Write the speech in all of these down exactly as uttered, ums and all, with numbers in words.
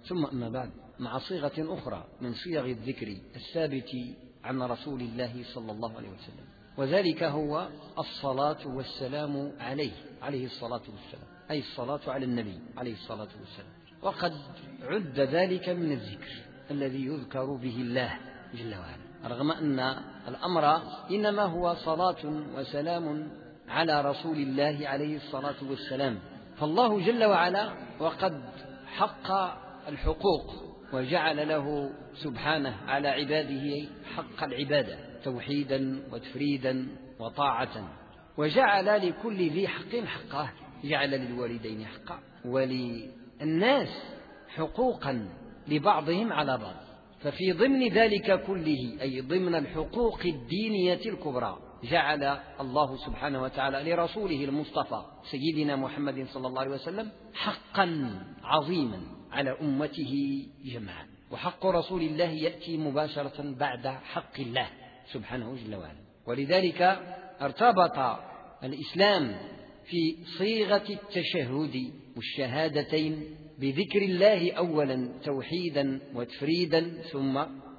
ثم أما بعد، مع صيغة أخرى من صيغ الذكر الثابت عن رسول الله صلى الله عليه وسلم، وذلك هو الصلاة والسلام عليه عليه الصلاة والسلام، أي الصلاة على النبي عليه الصلاة والسلام. وقد عد ذلك من الذكر الذي يذكر به الله جل وعلا، رغم أن الأمر إنما هو صلاة وسلام على رسول الله عليه الصلاة والسلام. فالله جل وعلا وقد حق الحقوق وجعل له سبحانه على عباده حق العبادة توحيدا وتفريدا وطاعة، وجعل لكل ذي حق حقه، جعل للوالدين حقا وللناس حقوقا لبعضهم على بعض. ففي ضمن ذلك كله، أي ضمن الحقوق الدينية الكبرى، جعل الله سبحانه وتعالى لرسوله المصطفى سيدنا محمد صلى الله عليه وسلم حقا عظيما على أمته جمعا. وحق رسول الله يأتي مباشرة بعد حق الله سبحانه جل وعلا، ولذلك ارتبط الإسلام في صيغة التشهد والشهادتين بذكر الله أولا توحيدا وتفريدا، ثم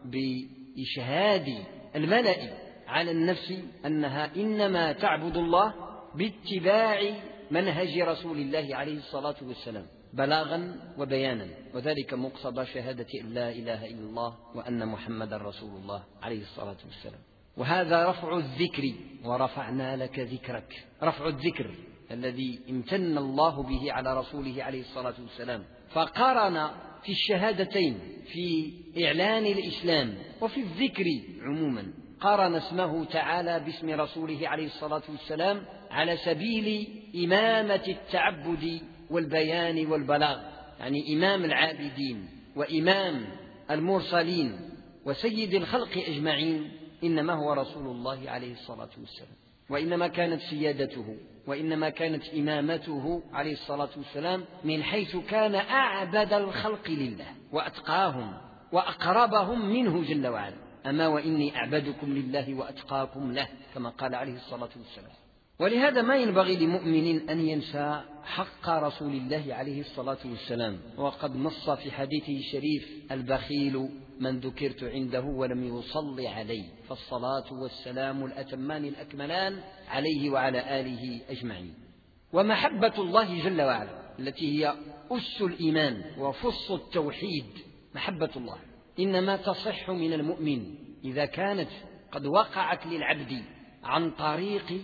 بإشهاد الملأ على النفس أنها إنما تعبد الله باتباع منهج رسول الله عليه الصلاة والسلام بلاغا وبيانا، وذلك مقتضى شهادة أن لا إله إلا الله وأن محمدا رسول الله عليه الصلاة والسلام. وهذا رفع الذكر، ورفعنا لك ذكرك، رفع الذكر الذي امتن الله به على رسوله عليه الصلاة والسلام، فقارن في الشهادتين في إعلان الإسلام وفي الذكر عموما، قارن اسمه تعالى باسم رسوله عليه الصلاة والسلام على سبيل إمامة التعبد والبيان والبلاغ، يعني إمام العابدين وإمام المرسلين وسيد الخلق أجمعين إنما هو رسول الله عليه الصلاة والسلام، وإنما كانت سيادته وإنما كانت إمامته عليه الصلاة والسلام من حيث كان أعبد الخلق لله وأتقاهم وأقربهم منه جل وعلا. أما وإني أعبدكم لله وأتقاكم له، كما قال عليه الصلاة والسلام. ولهذا ما ينبغي لمؤمن أن ينسى حق رسول الله عليه الصلاة والسلام، وقد نص في حديثه الشريف: البخيل من ذكرت عنده ولم يصل عليه، فالصلاة والسلام الأتمان الأكملان عليه وعلى آله أجمعين. ومحبة الله جل وعلا التي هي أس الإيمان وفص التوحيد، محبة الله إنما تصح من المؤمن إذا كانت قد وقعت للعبد عن طريق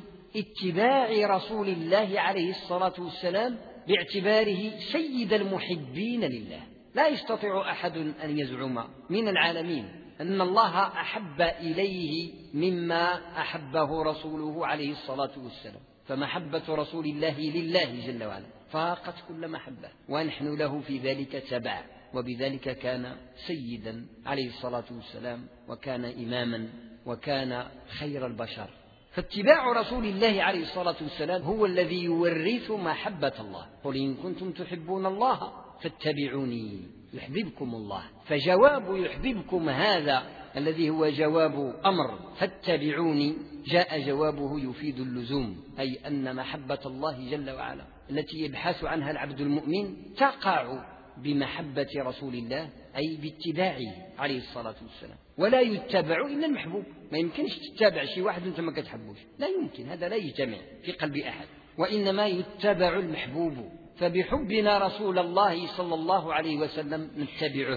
اتباع رسول الله عليه الصلاة والسلام باعتباره سيد المحبين لله. لا يستطيع أحد أن يزعم من العالمين أن الله أحب إليه مما أحبه رسوله عليه الصلاة والسلام، فمحبة رسول الله لله جل وعلا فاقت كل محبة، ونحن له في ذلك تبع، وبذلك كان سيدا عليه الصلاة والسلام، وكان إماما، وكان خير البشر. فاتباع رسول الله عليه الصلاة والسلام هو الذي يورث محبة الله. قل إن كنتم تحبون الله فاتبعوني يحببكم الله. فجواب يحببكم هذا الذي هو جواب أمر فاتبعوني، جاء جوابه يفيد اللزوم، أي أن محبة الله جل وعلا التي يبحث عنها العبد المؤمن تقع بمحبة رسول الله، أي باتباعه عليه الصلاة والسلام. ولا يتبع إلا المحبوب، ما يمكنش تتبع شي واحد وانت ما كتحبوش، لا يمكن، هذا لا يجتمع في قلب أحد، وإنما يتبع المحبوب. فبحبنا رسول الله صلى الله عليه وسلم نتبعه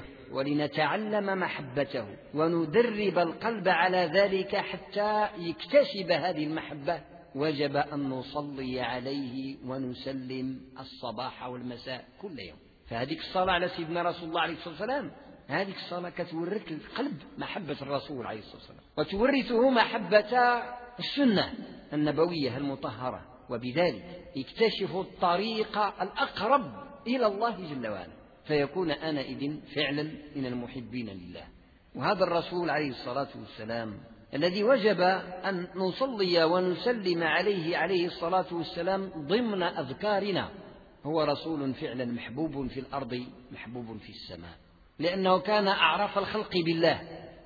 ولنتعلم محبته وندرب القلب على ذلك حتى يكتسب هذه المحبة. وجب أن نصلي عليه ونسلم الصباح والمساء كل يوم. فهذه الصلاة على سيدنا رسول الله عليه الصلاة والسلام، هذه الصلاة كتورث القلب محبة الرسول عليه الصلاة والسلام، وتورثه محبة السنة النبوية المطهرة، وبذلك يكتشف الطريق الأقرب إلى الله جل وعلا، فيكون آنئذ فعلا من المحبين لله. وهذا الرسول عليه الصلاة والسلام الذي وجب أن نصلي ونسلم عليه عليه الصلاة والسلام ضمن أذكارنا، هو رسول فعلا محبوب في الأرض محبوب في السماء، لأنه كان أعرف الخلق بالله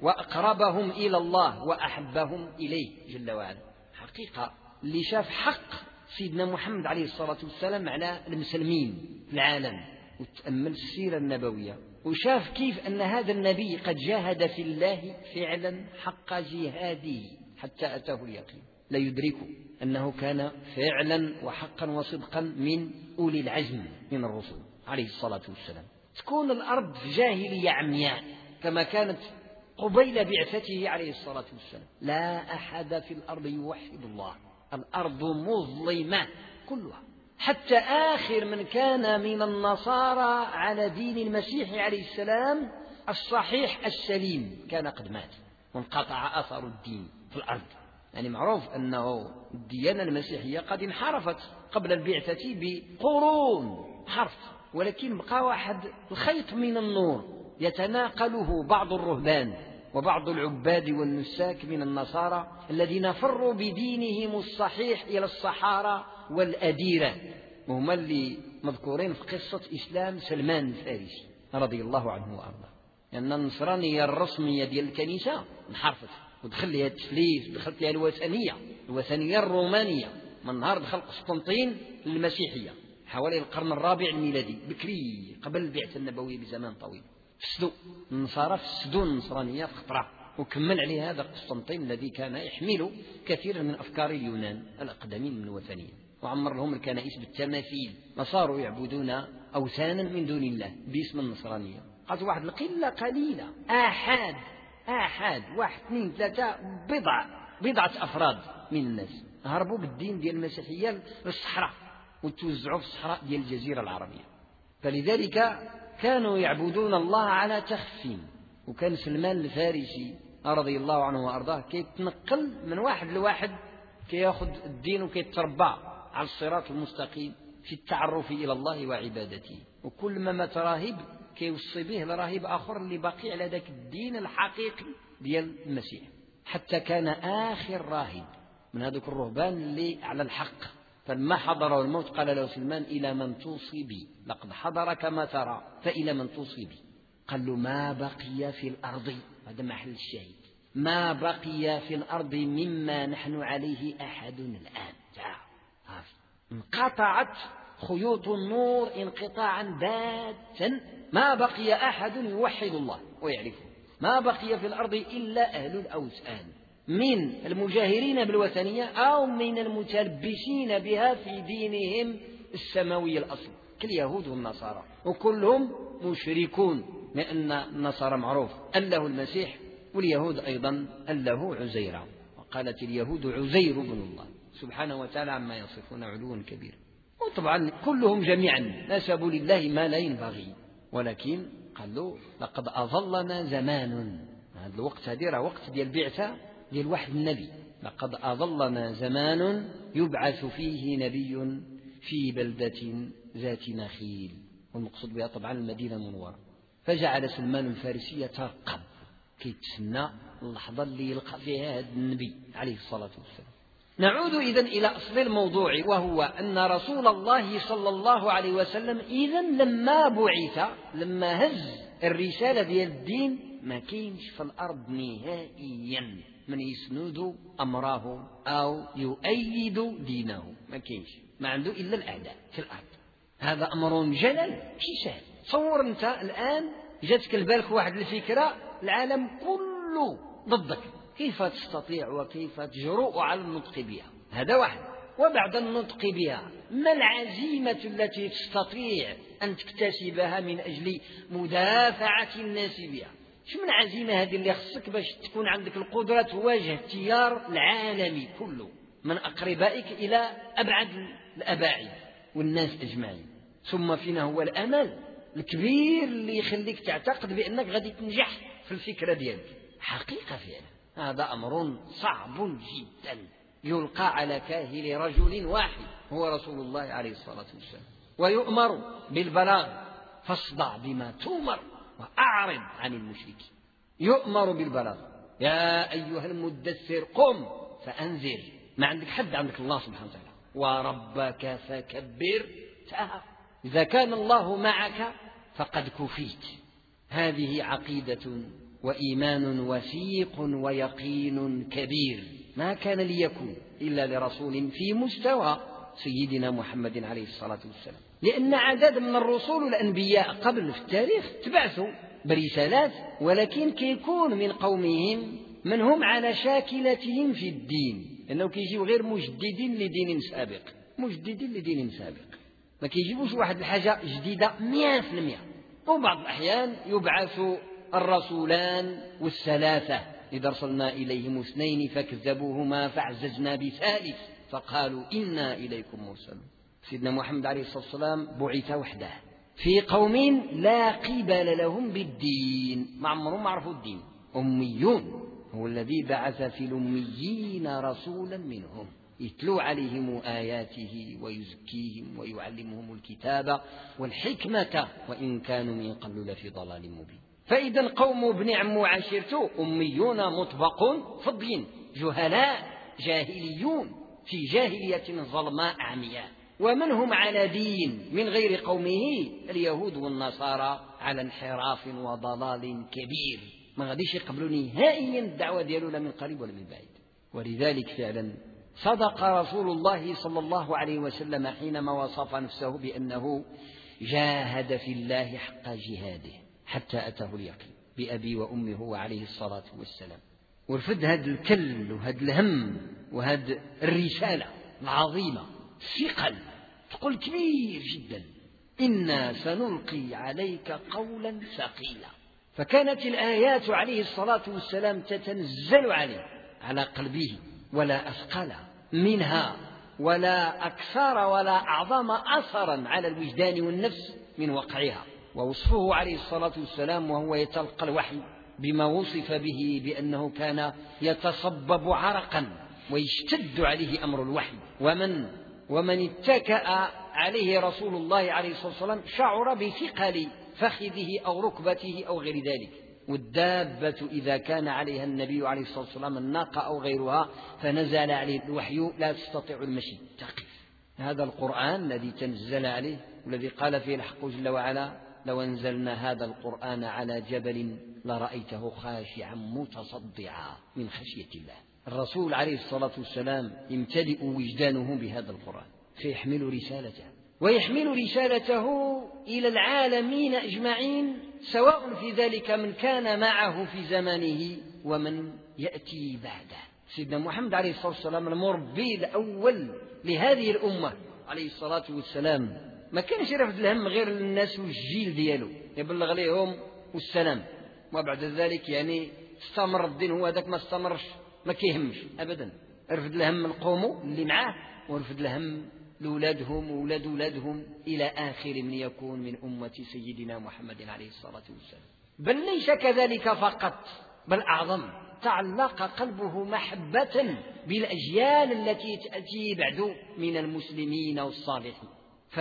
وأقربهم إلى الله وأحبهم إليه جل وعلا. حقيقة اللي شاف حق سيدنا محمد عليه الصلاة والسلام على المسلمين في العالم وتأمل السيرة النبوية وشاف كيف أن هذا النبي قد جاهد في الله فعلا حق جهاده حتى أتاه اليقين، لا يدرك أنه كان فعلا وحقا وصدقا من أولي العزم من الرسل عليه الصلاة والسلام. تكون الأرض في جاهلية عمياء كما كانت قبيل بعثته عليه الصلاة والسلام، لا أحد في الأرض يوحد الله، الأرض مظلمة كلها، حتى آخر من كان من النصارى على دين المسيح عليه السلام الصحيح السليم كان قد مات وانقطع أثر الدين في الأرض. يعني معروف أنه الديانة المسيحية قد انحرفت قبل البعثة بقرون حرف، ولكن بقى واحد الخيط من النور يتناقله بعض الرهبان وبعض العباد والنساك من النصارى الذين فروا بدينهم الصحيح إلى الصحارى والأديرة، وهم اللي مذكورين في قصة إسلام سلمان الفارسي رضي الله عنه وأرضاه. لأن يعني النصرانية الرسمية ديال الكنيسة انحرفت ودخل لها التفليس، دخلت لها الوثنية الوثنية الرومانية من نهار دخل قسطنطين للمسيحية حوالي القرن الرابع الميلادي بكري قبل البعثة النبوية بزمان طويل. فسدوا النصارى فسدوا النصرانية في خطرة، وكمل عليه هذا قسطنطين الذي كان يحمل كثيرا من أفكار اليونان الأقدمين من الوثنية، وعمر لهم الكنائس بالتماثيل وصاروا يعبدون أوثانا من دون الله باسم النصرانية. قالت واحد القلة قليلة آحاد آحاد واحد اثنين ثلاثة بضع بضعة أفراد من الناس هربوا بالدين ديال المسيحية للصحراء وتوزعوا في الصحراء ديال الجزيرة العربية. فلذلك كانوا يعبدون الله على تخفين، وكان سلمان الفارسي رضي الله عنه وأرضاه كيتنقل من واحد لواحد كياخذ الدين وكيتربى على الصراط المستقيم في التعرف إلى الله وعبادته، وكل ما مات راهب كيوصي به لراهب آخر اللي باقي على ذاك الدين الحقيقي ديال المسيح، حتى كان آخر راهب من هذوك الرهبان اللي على الحق. فلما حضره الموت قال له سلمان إلى من توصي بي؟ لقد حضر كما ترى فإلى من توصي بي؟ قال له ما بقي في الأرض، هذا محل الشاهد، ما بقي في الأرض مما نحن عليه أحد الآن. انقطعت خيوط النور انقطاعا باتا، ما بقي أحد يوحد الله ويعرفه، ما بقي في الأرض إلا أهل الأوثان من المجاهرين بالوثنية أو من المتلبسين بها في دينهم السماوي الأصل كاليهود والنصارى، وكلهم مشركون، لأن النصارى معروف أن له المسيح واليهود أيضا أن له عزيرا، وقالت اليهود عزير بن الله سبحانه وتعالى عما يصفون علوا كبير. وطبعا كلهم جميعا نسبوا لله ما لا ينبغي، ولكن قالوا لقد أظلنا زمان، هذا الوقت هذا راه وقت ديال البعثة ديال واحد النبي، لقد أظلنا زمان يبعث فيه نبي في بلدة ذات نخيل، والمقصود بها طبعا المدينة المنورة. فجعل سلمان الفارسي يترقب كيتسنى اللحظة اللي يلقى فيها هذا النبي عليه الصلاة والسلام. نعود إذن إلى أصل الموضوع، وهو أن رسول الله صلى الله عليه وسلم إذن لما بعث، لما هز الرسالة ديال الدين، ما كاينش في الأرض نهائيا من يسند أمره أو يؤيد دينه، ما كاينش، ما عنده إلا الأعداء في الأرض. هذا أمر جلل شي سهل. تصور أنت الآن جاتك لبالك واحد الفكرة العالم كله ضدك، كيف تستطيع وكيف تجرؤ على النطق بها؟ هذا واحد. وبعد النطق بها ما العزيمة التي تستطيع أن تكتسبها من أجل مدافعة الناس بها؟ شو من عزيمة هذه اللي خصك باش تكون عندك القدرة تواجه التيار العالمي كله من أقربائك إلى أبعد الأباعد والناس أجمعين. ثم فينا هو الأمل الكبير اللي يخليك تعتقد بأنك غادي تنجح في الفكرة ديالك. حقيقة فعلا هذا أمر صعب جدا يلقى على كاهل رجل واحد هو رسول الله عليه الصلاة والسلام، ويؤمر بالبلاغ فاصدع بما تؤمر وأعرض عن المشركين. يؤمر بالبلاغ، يا أيها المدثر قم فأنذر، ما عندك حد، عندك الله سبحانه وتعالى، وربك فكبر تأهر، إذا كان الله معك فقد كفيت. هذه عقيدة وإيمان وثيق ويقين كبير ما كان ليكون إلا لرسول في مستوى سيدنا محمد عليه الصلاة والسلام. لأن عدد من الرسل والأنبياء قبل في التاريخ تبعثوا برسالات، ولكن كيكون من قومهم من هم على شاكلتهم في الدين، لأنه كيجيو غير مجددين لدين سابق، مجددين لدين سابق، ما كيجيبوش واحد الحاجة جديدة مئة في المئة. وبعض الأحيان يبعث الرسولان والثلاثة، إذا أرسلنا إليهم اثنين فكذبوهما فعززنا بثالث فقالوا إنا إليكم مرسلون. سيدنا محمد عليه الصلاة والسلام بعث وحده في قوم لا قبل لهم بالدين، ما عمرهم عرفوا الدين، أميون. هو الذي بعث في الأميين رسولا منهم يتلو عليهم آياته ويزكيهم ويعلمهم الكتاب والحكمة وإن كانوا من قبل لفي ضلال مبين. فإذا قوم ابن عم وعشيرته أميون مطبق في الدين، جهلاء جاهليون في جاهلية ظلماء عمياء. ومن هم على دين من غير قومه اليهود والنصارى على انحراف وضلال كبير، ما غاديش يقبلوا نهائيا الدعوة ديالو لا من قريب ولا من بعيد. ولذلك فعلا صدق رسول الله صلى الله عليه وسلم حينما وصف نفسه بأنه جاهد في الله حق جهاده حتى أتاه اليقين بأبي وأمي هو عليه الصلاة والسلام. ورفد هذا الكل وهذا الهم وهذا الرسالة العظيمة ثقل ثقل كبير جدا، إنا سنلقي عليك قولا ثقيلا. فكانت الآيات عليه الصلاة والسلام تتنزل عليه على قلبه، ولا أثقل منها ولا أكثر ولا أعظم أثرا على الوجدان والنفس من وقعها. ووصفه عليه الصلاة والسلام وهو يتلقى الوحي بما وصف به بأنه كان يتصبب عرقا ويشتد عليه أمر الوحي، ومن ومن اتكأ عليه رسول الله عليه الصلاة والسلام شعر بثقل فخذه أو ركبته أو غير ذلك. والدابة إذا كان عليها النبي عليه الصلاة والسلام الناقة أو غيرها فنزل عليه الوحي لا تستطيع المشي تقف. هذا القرآن الذي تنزل عليه والذي قال فيه الحق جل وعلا لو أنزلنا هذا القرآن على جبل لرأيته خاشعا متصدعا من خشية الله. الرسول عليه الصلاة والسلام يمتلئ وجدانه بهذا القرآن فيحمل رسالته، ويحمل رسالته إلى العالمين أجمعين، سواء في ذلك من كان معه في زمانه ومن يأتي بعده. سيدنا محمد عليه الصلاة والسلام المربي الأول لهذه الأمة عليه الصلاة والسلام، ما كانش يرفد الهم غير الناس والجيل ديالو يبلغ لهم والسلام، وبعد ذلك يعني استمر الدين هو ذاك ما استمرش ما كيهمش أبدا. رفد الهم القوم اللي معاه ورفد الهم لأولادهم وولاد أولادهم إلى آخر من يكون من أمة سيدنا محمد عليه الصلاة والسلام. بل ليس كذلك فقط، بل أعظم، تعلق قلبه محبة بالأجيال التي تأتي بعد من المسلمين والصالحين.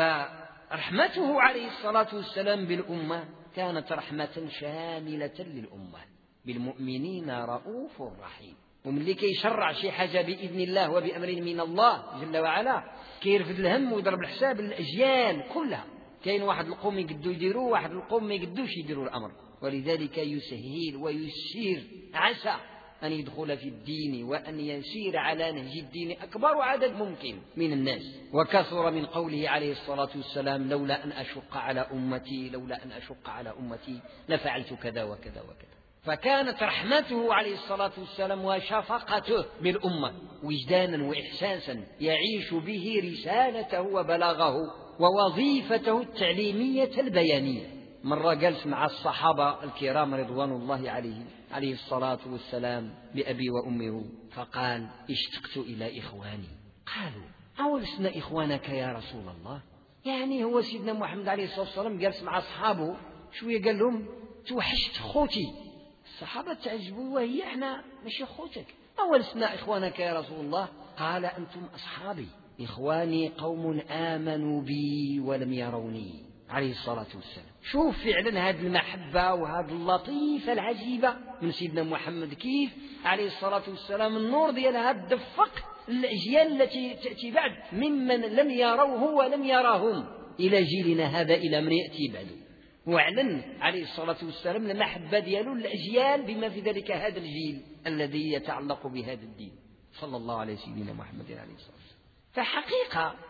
فرحمته عليه الصلاة والسلام بالأمة كانت رحمة شاملة للأمة، بالمؤمنين رؤوف رحيم. ومن اللي كيشرع شي حاجة بإذن الله وبأمر من الله جل وعلا كيرفد الهم ويضرب الحساب للأجيال كلها. كاين واحد القوم يقدوا يديروا واحد القوم ما يقدوش يديروا الأمر، ولذلك يسهل ويسير عسى أن يدخل في الدين وأن يسير على نهج الدين أكبر عدد ممكن من الناس. وكثر من قوله عليه الصلاة والسلام لولا أن أشق على أمتي لولا أن أشق على أمتي لفعلت كذا وكذا وكذا. فكانت رحمته عليه الصلاة والسلام وشفقته بالأمة وجدانا وإحساسا يعيش به رسالته وبلاغه ووظيفته التعليمية البيانية. مرة جلس مع الصحابة الكرام رضوان الله عليهم عليه الصلاة والسلام بأبي وأمه فقال اشتقت إلى إخواني. قالوا أولسنا إخوانك يا رسول الله؟ يعني هو سيدنا محمد عليه الصلاة والسلام جلس مع أصحابه شوية قال لهم توحشت خوتي. الصحابة تعجبوا وهي احنا مش خوتك، أولسنا إخوانك يا رسول الله؟ قال أنتم أصحابي، إخواني قوم آمنوا بي ولم يروني عليه الصلاة والسلام. شوف فعلا هذه المحبة وهذه اللطيفة العجيبة من سيدنا محمد، كيف عليه الصلاة والسلام النور ديالها تدفق الأجيال التي تأتي بعد ممن لم يروه ولم يراهم إلى جيلنا هذا إلى من يأتي بعده. واعلن عليه الصلاة والسلام المحبة دياله للأجيال بما في ذلك هذا الجيل الذي يتعلق بهذا الدين صلى الله عليه سيدنا محمد عليه الصلاة والسلام. فحقيقة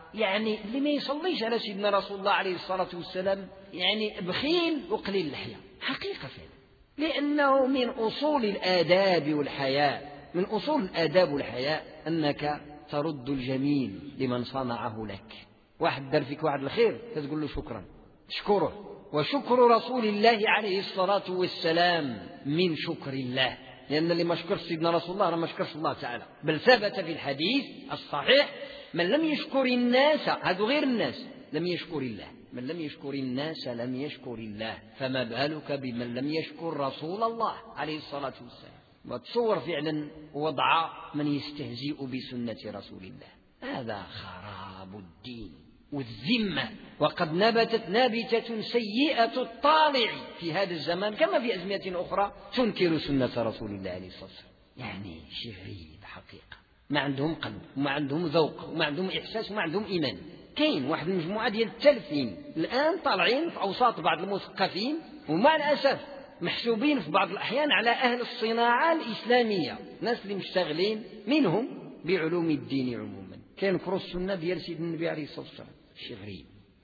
يعني اللي ما يصليش على سيدنا رسول الله عليه الصلاة والسلام يعني بخيل وقليل اللحية حقيقة فعلا، لأنه من أصول الآداب والحياء، من أصول الآداب والحياء أنك ترد الجميل لمن صنعه لك. واحد دار فيك واحد الخير تقول له شكرا، تشكره. وشكر رسول الله عليه الصلاة والسلام من شكر الله، لأن اللي ما شكرش سيدنا رسول الله ما شكرش الله تعالى. بل ثبت في الحديث الصحيح من لم يشكر الناس، هذا غير الناس، لم يشكر الله. من لم يشكر الناس لم يشكر الله، فما بالك بمن لم يشكر رسول الله عليه الصلاة والسلام. وتصور فعلا وضع من يستهزئ بسنة رسول الله، هذا خراب الدين والذمة. وقد نبتت نابتة سيئة الطالع في هذا الزمان كما في أزمنة أخرى تنكر سنة رسول الله عليه الصلاة والسلام. يعني شيء غريب حقيقة، ما عندهم قلب وما عندهم ذوق وما عندهم إحساس وما عندهم إيمان. كاين واحد المجموعة ديال التلفين الآن طالعين في أوساط بعض المثقفين، ومع الأسف محسوبين في بعض الأحيان على أهل الصناعة الإسلامية، ناس اللي مشتغلين منهم بعلوم الدين عموما كينكروا السنة ديال سيدنا النبي عليه الصلاة والسلام. شيء غريب.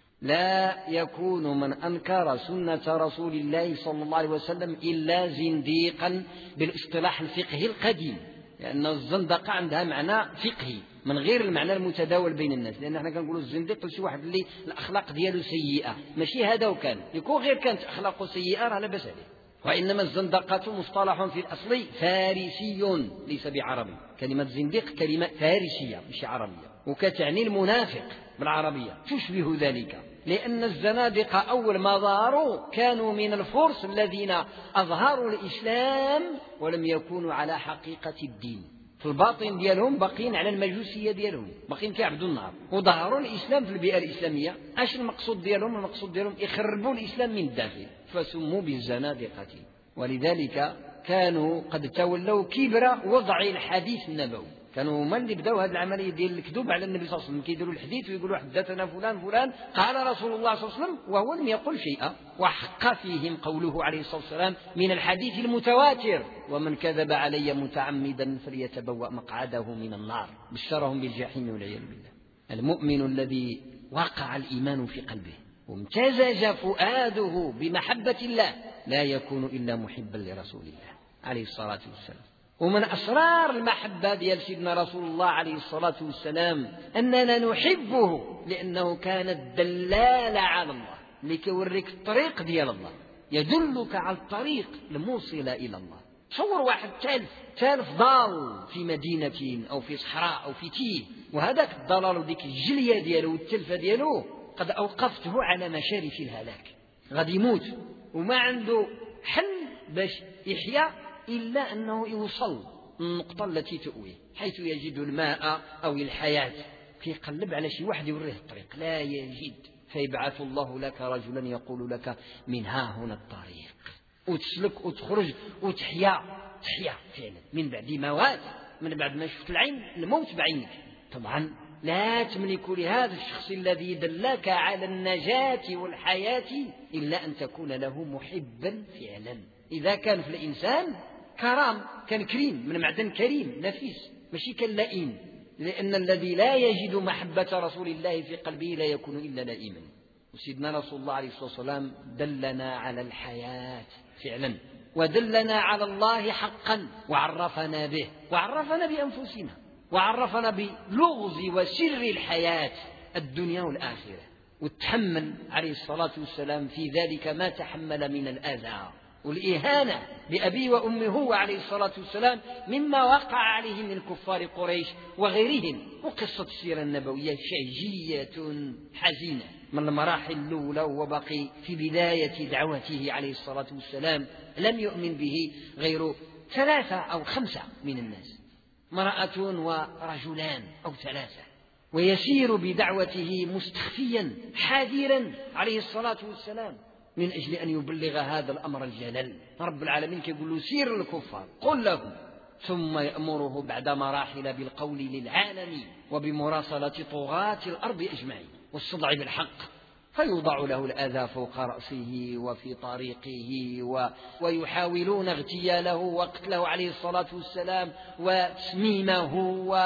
لا يكون من أنكر سنة رسول الله صلى الله عليه وسلم إلا زنديقا بالاصطلاح الفقهي القديم، لأن الزندقة عندها معنى فقهي من غير المعنى المتداول بين الناس. لأن احنا كنقولوا الزنديق لشي واحد اللي الأخلاق دياله سيئة، ماشي هذا وكان يكون غير كانت أخلاقه سيئة راه لا بأس عليه. وإنما الزندقة مصطلح في الأصل فارسي ليس بعربي. كلمة زنديق كلمة فارسية مش عربية، وكتعني المنافق بالعربية، تشبه ذلك. لأن الزنادقة أول ما ظهروا كانوا من الفرس الذين أظهروا الإسلام ولم يكونوا على حقيقة الدين، في الباطن ديالهم باقين على المجوسية ديالهم، باقين كيعبدوا النار، وظهروا الإسلام في البيئة الإسلامية. اش المقصود ديالهم؟ المقصود ديالهم يخربوا الإسلام من الداخل، فسموا بالزنادقة. ولذلك كانوا قد تولوا كبر وضع الحديث النبوي، كانوا هما اللي بداوا هذه العملية ديال الكذوب على النبي صلى الله عليه وسلم، كيديروا الحديث ويقولوا حدثنا فلان فلان قال رسول الله صلى الله عليه وسلم وهو لم يقل شيئا. وحق فيهم قوله عليه الصلاة والسلام من الحديث المتواتر: ومن كذب علي متعمدا فليتبوأ مقعده من النار. بشرهم بالجحيم والعياذ بالله. المؤمن الذي وقع الإيمان في قلبه وامتزج فؤاده بمحبة الله لا يكون إلا محبا لرسول الله عليه الصلاة والسلام. ومن أسرار المحبة ديال سيدنا رسول الله عليه الصلاة والسلام أننا نحبه لأنه كان الدلال على الله، اللي كيوريك الطريق ديال الله، يدلك على الطريق الموصل إلى الله. تصور واحد تالف تالف ضال في مدينة أو في صحراء أو في تيه، وهذاك الضلال وديك الجلية ديالو والتلفة ديالو قد أوقفته على مشارف الهلاك، غادي يموت وما عنده حل باش يحيا إلا أنه يوصل النقطة التي تؤويه، حيث يجد الماء أو الحياة. كيقلب على شي واحد يوريه الطريق لا يجد، فيبعث الله لك رجلا يقول لك من ها هنا الطريق، وتسلك وتخرج وتحيا تحيا فعلا من بعد موات، من بعد ما شفت العين الموت بعينك. طبعا لا تملك لهذا الشخص الذي دلك على النجاة والحياة إلا أن تكون له محبا فعلا. إذا كان في الإنسان كرام كان كريم من معدن كريم نفيس، ماشي كاللئيم، لأن الذي لا يجد محبة رسول الله في قلبه لا يكون إلا لئيما. وسيدنا رسول الله عليه الصلاة والسلام دلنا على الحياة فعلا، ودلنا على الله حقا، وعرفنا به، وعرفنا بأنفسنا، وعرفنا بلغز وسر الحياة الدنيا والآخرة. وتحمل عليه الصلاة والسلام في ذلك ما تحمل من الأذى والإهانة بأبي وأمه هو عليه الصلاة والسلام مما وقع عليه من كفار قريش وغيرهم. وقصة السيرة النبوية شجية حزينة من المراحل الأولى، وبقي في بداية دعوته عليه الصلاة والسلام لم يؤمن به غير ثلاثة أو خمسة من الناس، امرأة ورجلان أو ثلاثة، ويسير بدعوته مستخفيا حذرا عليه الصلاة والسلام من أجل أن يبلغ هذا الأمر الجلل. رب العالمين كيقول له سير الكفار قل لهم، ثم يأمره بعد مراحل بالقول للعالمين وبمراصلة طغاة الأرض أجمعين والصدع بالحق. فيوضع له الأذى فوق رأسه وفي طريقه و... ويحاولون اغتياله وقتله عليه الصلاة والسلام وتسميمه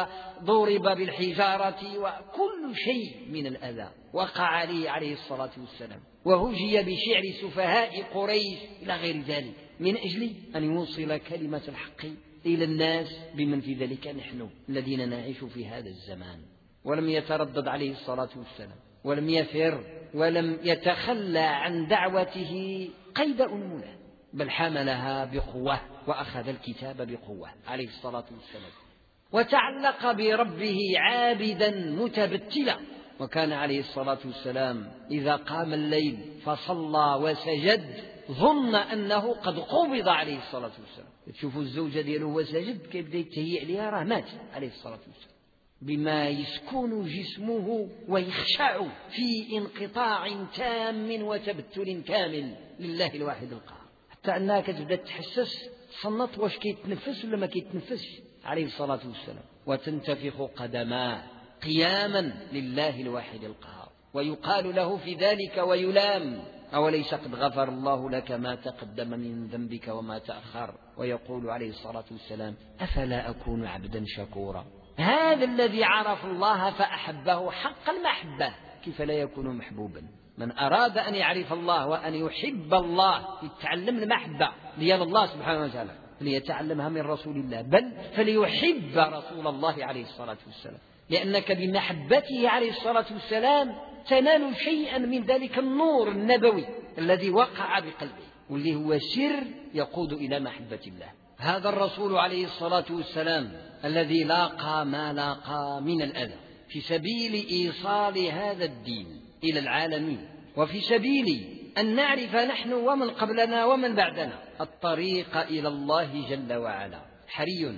وضرب بالحجارة وكل شيء من الأذى وقع عليه عليه الصلاة والسلام، وهجي بشعر سفهاء قريش إلى غير ذلك من أجل أن يوصل كلمة الحق إلى الناس بمن في ذلك نحن الذين نعيش في هذا الزمان. ولم يتردد عليه الصلاة والسلام ولم يفر ولم يتخلى عن دعوته قيد أنملة، بل حملها بقوة وأخذ الكتاب بقوة عليه الصلاة والسلام، وتعلق بربه عابدا متبتلا. وكان عليه الصلاة والسلام إذا قام الليل فصلى وسجد ظن أنه قد قبض عليه الصلاة والسلام. تشوفوا الزوجة دياله وسجد كيبدا يتهيأ لها راه مات عليه الصلاة والسلام، بما يسكن جسمه ويخشع في انقطاع تام وتبتل كامل لله الواحد القهار، حتى أنها كتبدا تحسس تصنط واش كيتنفس ولا ما كيتنفسش عليه الصلاة والسلام، وتنتفخ قدماه قياما لله الواحد القهار، ويقال له في ذلك ويلام: أوليس قد غفر الله لك ما تقدم من ذنبك وما تأخر؟ ويقول عليه الصلاة والسلام: أفلا أكون عبدا شكورا؟ هذا الذي عرف الله فأحبه حق المحبة كيف لا يكون محبوبا؟ من أراد أن يعرف الله وأن يحب الله يتعلم المحبة ديال الله سبحانه وتعالى فليتعلمها من رسول الله، بل فليحب رسول الله عليه الصلاة والسلام، لأنك بمحبته عليه الصلاة والسلام تنال شيئا من ذلك النور النبوي الذي وقع بقلبه واللي هو سر يقود إلى محبة الله. هذا الرسول عليه الصلاة والسلام الذي لاقى ما لاقى من الأذى في سبيل إيصال هذا الدين إلى العالمين، وفي سبيل أن نعرف نحن ومن قبلنا ومن بعدنا الطريق إلى الله جل وعلا، حري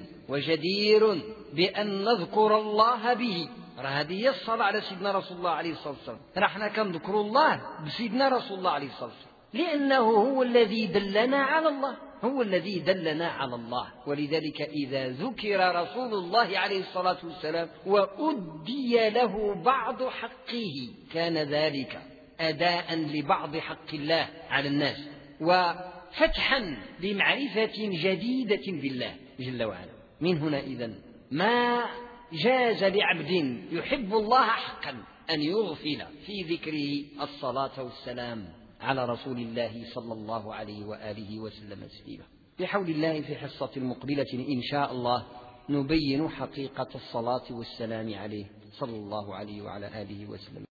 وجدير بأن نذكر الله به. هذه هي الصلاة على سيدنا رسول الله عليه الصلاة والسلام. نحن كنذكر الله بسيدنا رسول الله عليه الصلاة والسلام لأنه هو الذي دلنا على الله، هو الذي دلنا على الله. ولذلك إذا ذكر رسول الله عليه الصلاة والسلام وأدي له بعض حقه كان ذلك أداء لبعض حق الله على الناس وفتحا لمعرفة جديدة بالله جل وعلا. من هنا إذن ما جاز لعبد يحب الله حقا أن يغفل في ذكره الصلاة والسلام على رسول الله صلى الله عليه وآله وسلم تسليما. بحول الله في حصة المقبلة إن شاء الله نبين حقيقة الصلاة والسلام عليه صلى الله عليه وعلى آله وسلم.